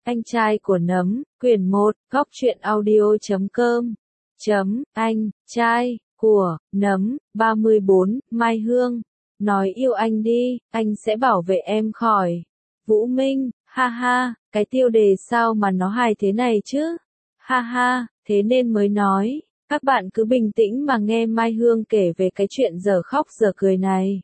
Anh trai của nấm, quyển 1, góc truyện audio.com. Anh trai của nấm, 34, Mai Hương. Nói yêu anh đi, anh sẽ bảo vệ em khỏi Vũ Minh. Ha ha, cái tiêu đề sao mà nó hài thế này chứ? Ha ha, thế nên mới nói. Các bạn cứ bình tĩnh mà nghe Mai Hương kể về cái chuyện dở khóc dở cười này.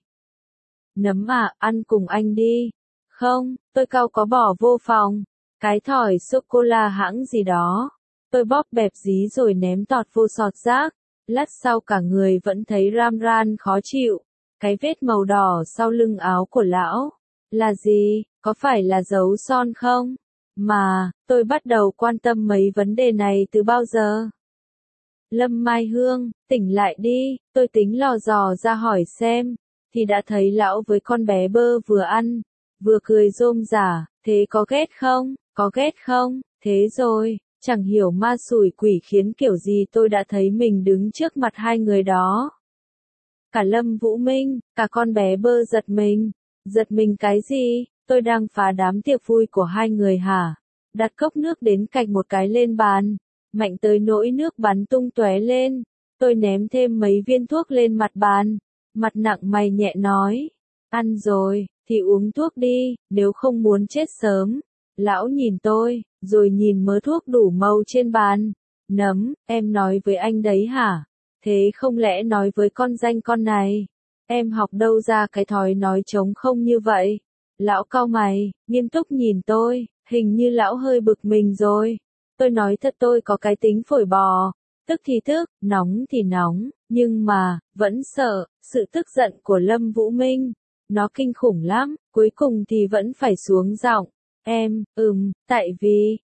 Nấm à, ăn cùng anh đi. Không, tôi cau có bỏ vô phòng. Cái thỏi sô-cô-la hãng gì đó. Tôi bóp bẹp dí rồi ném tọt vô sọt rác. Lát sau cả người vẫn thấy ram ran khó chịu. Cái vết màu đỏ sau lưng áo của lão. Là gì? Có phải là dấu son không? Mà, tôi bắt đầu quan tâm mấy vấn đề này từ bao giờ? Lâm Mai Hương, tỉnh lại đi, tôi tính lò dò ra hỏi xem. Thì đã thấy lão với con bé bơ vừa ăn, vừa cười rôm rả, thế có ghét không? Có ghét không? Thế rồi, chẳng hiểu ma xủi quỷ khiến kiểu gì tôi đã thấy mình đứng trước mặt hai người đó. Cả Lâm Vũ Minh, cả con bé bơ giật mình. Giật mình cái gì? Tôi đang phá đám tiệc vui của hai người hả? Đặt cốc nước đến cạnh một cái lên bàn. Mạnh tới nỗi nước bắn tung tóe lên. Tôi ném thêm mấy viên thuốc lên mặt bàn. Mặt nặng mày nhẹ nói. Ăn rồi, thì uống thuốc đi, nếu không muốn chết sớm. Lão nhìn tôi, rồi nhìn mớ thuốc đủ màu trên bàn. Nấm, em nói với anh đấy hả? Thế không lẽ nói với con danh con này? Em học đâu ra cái thói nói trống không như vậy? Lão cau mày, nghiêm túc nhìn tôi, hình như lão hơi bực mình rồi. Tôi nói thật tôi có cái tính phổi bò, tức thì tức, nóng thì nóng, nhưng mà, vẫn sợ, sự tức giận của Lâm Vũ Minh. Nó kinh khủng lắm, cuối cùng thì vẫn phải xuống giọng. Em, tại vì,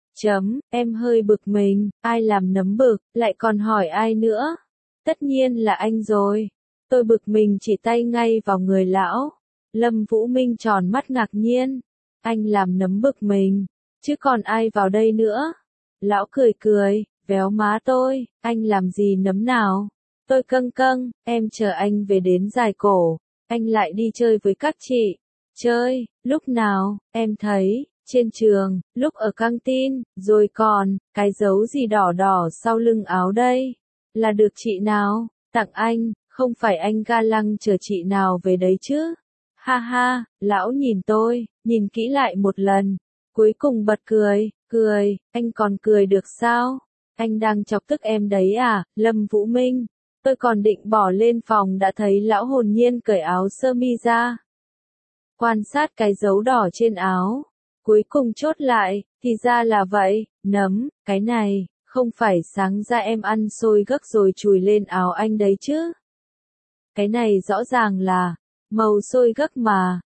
em hơi bực mình, ai làm nấm bực, lại còn hỏi ai nữa? Tất nhiên là anh rồi. Tôi bực mình chỉ tay ngay vào người lão. Lâm Vũ Minh tròn mắt ngạc nhiên. Anh làm nấm bực mình, chứ còn ai vào đây nữa? Lão cười cười, véo má tôi, anh làm gì nấm nào? Tôi câng câng, em chờ anh về đến giải cổ, anh lại đi chơi với các chị. Chơi, lúc nào, em thấy, trên trường, lúc ở căng tin, rồi còn, cái dấu gì đỏ đỏ sau lưng áo đây? Là được chị nào, tặng anh, không phải anh ga lăng chờ chị nào về đấy chứ? Ha ha, lão nhìn tôi, nhìn kỹ lại một lần, cuối cùng bật cười, anh còn cười được sao? Anh đang chọc tức em đấy à, Lâm Vũ Minh? Tôi còn định bỏ lên phòng đã thấy lão hồn nhiên cởi áo sơ mi ra. Quan sát cái dấu đỏ trên áo, cuối cùng chốt lại, thì ra là vậy, nấm, cái này, không phải sáng ra em ăn xôi gấc rồi chùi lên áo anh đấy chứ? Cái này rõ ràng là màu xôi gấc mà,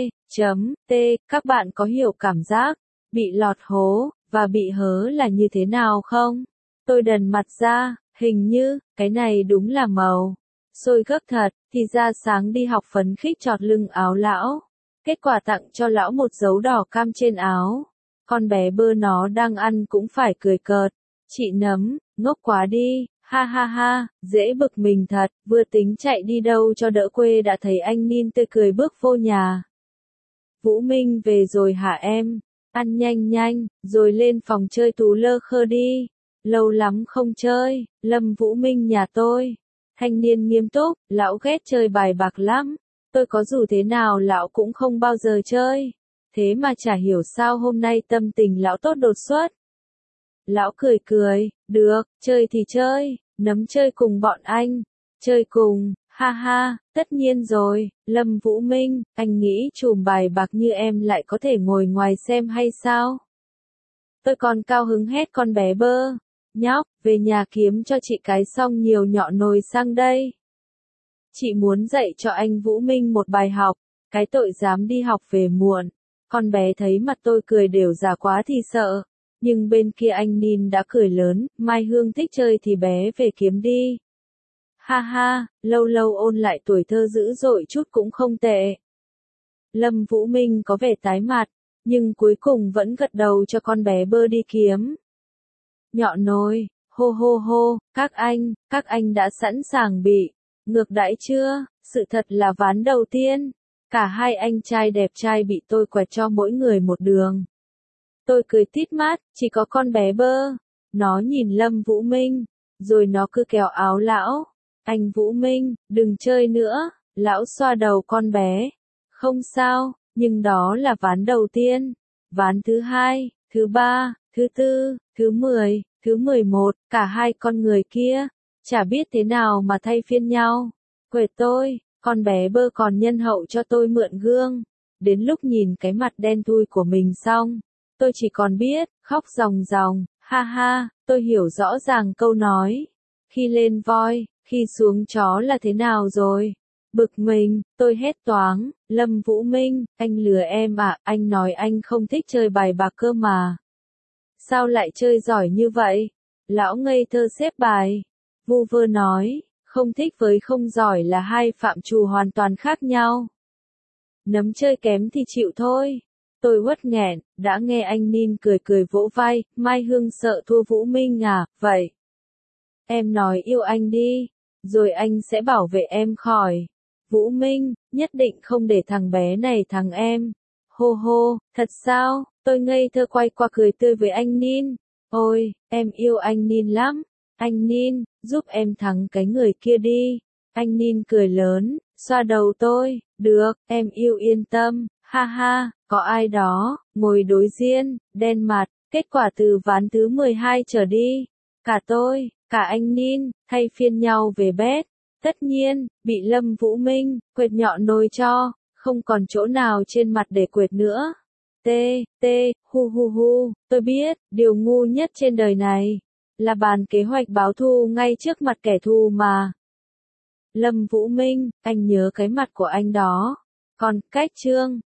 các bạn có hiểu cảm giác bị lọt hố và bị hớ là như thế nào không? Tôi đần mặt ra, hình như cái này đúng là màu xôi gấc thật, thì ra sáng đi học phấn khích chọt lưng áo lão. Kết quả tặng cho lão một dấu đỏ cam trên áo. Con bé bơ nó đang ăn cũng phải cười cợt. Chị nấm, ngốc quá đi. Ha ha ha, dễ bực mình thật, vừa tính chạy đi đâu cho đỡ quê đã thấy anh Nin tươi cười bước vô nhà. Vũ Minh về rồi hả em? Ăn nhanh nhanh, rồi lên phòng chơi tú lơ khơ đi. Lâu lắm không chơi, Lâm Vũ Minh nhà tôi. Thanh niên nghiêm túc, lão ghét chơi bài bạc lắm. Tôi có dù thế nào lão cũng không bao giờ chơi. Thế mà chả hiểu sao hôm nay tâm tình lão tốt đột xuất. Lão cười cười, được, chơi thì chơi, nấm chơi cùng bọn anh. Chơi cùng, ha ha, tất nhiên rồi, Lâm Vũ Minh, anh nghĩ chùm bài bạc như em lại có thể ngồi ngoài xem hay sao? Tôi còn cao hứng hét con bé bơ. Nhóc, về nhà kiếm cho chị cái xong nhiều nhọ nồi sang đây. Chị muốn dạy cho anh Vũ Minh một bài học, cái tội dám đi học về muộn. Con bé thấy mặt tôi cười đều giả quá thì sợ. Nhưng bên kia anh Nin đã cười lớn, Mai Hương thích chơi thì bé về kiếm đi. Ha ha, lâu lâu ôn lại tuổi thơ dữ dội chút cũng không tệ. Lâm Vũ Minh có vẻ tái mặt, nhưng cuối cùng vẫn gật đầu cho con bé bơ đi kiếm. Nhọ nồi, hô hô hô, các anh đã sẵn sàng bị ngược đãi chưa? Sự thật là ván đầu tiên, cả hai anh trai đẹp trai bị tôi quẹt cho mỗi người một đường. Tôi cười tít mắt, chỉ có con bé bơ. Nó nhìn Lâm Vũ Minh, rồi nó cứ kéo áo lão. Anh Vũ Minh, đừng chơi nữa. Lão xoa đầu con bé. Không sao, nhưng đó là ván đầu tiên. Ván thứ hai, thứ ba, thứ tư, thứ 10, thứ 11, cả hai con người kia, chả biết thế nào mà thay phiên nhau. Quệt tôi, con bé bơ còn nhân hậu cho tôi mượn gương. Đến lúc nhìn cái mặt đen thui của mình xong, tôi chỉ còn biết, khóc ròng ròng, ha ha, tôi hiểu rõ ràng câu nói. Khi lên voi, khi xuống chó là thế nào rồi? Bực mình, tôi hét toáng, Lâm Vũ Minh, anh lừa em à, anh nói anh không thích chơi bài bạc cơ mà. Sao lại chơi giỏi như vậy? Lão ngây thơ xếp bài. Vu vơ nói, không thích với không giỏi là hai phạm trù hoàn toàn khác nhau. Nấm chơi kém thì chịu thôi. Tôi uất nghẹn, đã nghe anh Nin cười cười vỗ vai, Mai Hương sợ thua Vũ Minh à, vậy. Em nói yêu anh đi, rồi anh sẽ bảo vệ em khỏi. Vũ Minh, nhất định không để thằng bé này thắng em. Hô hô, thật sao? Tôi ngây thơ quay qua cười tươi với anh Nin. Ôi, em yêu anh Nin lắm. Anh Nin, giúp em thắng cái người kia đi. Anh Nin cười lớn, xoa đầu tôi. Được, em yêu yên tâm. Ha ha, có ai đó, ngồi đối diện, đen mặt. Kết quả từ ván thứ 12 trở đi. Cả tôi, cả anh Nin, thay phiên nhau về bét. Tất nhiên, bị Lâm Vũ Minh, quệt nhọn nồi cho, không còn chỗ nào trên mặt để quệt nữa. Hu hu hu, tôi biết, điều ngu nhất trên đời này, là bàn kế hoạch báo thù ngay trước mặt kẻ thù mà. Lâm Vũ Minh, anh nhớ cái mặt của anh đó. Còn, cách chương.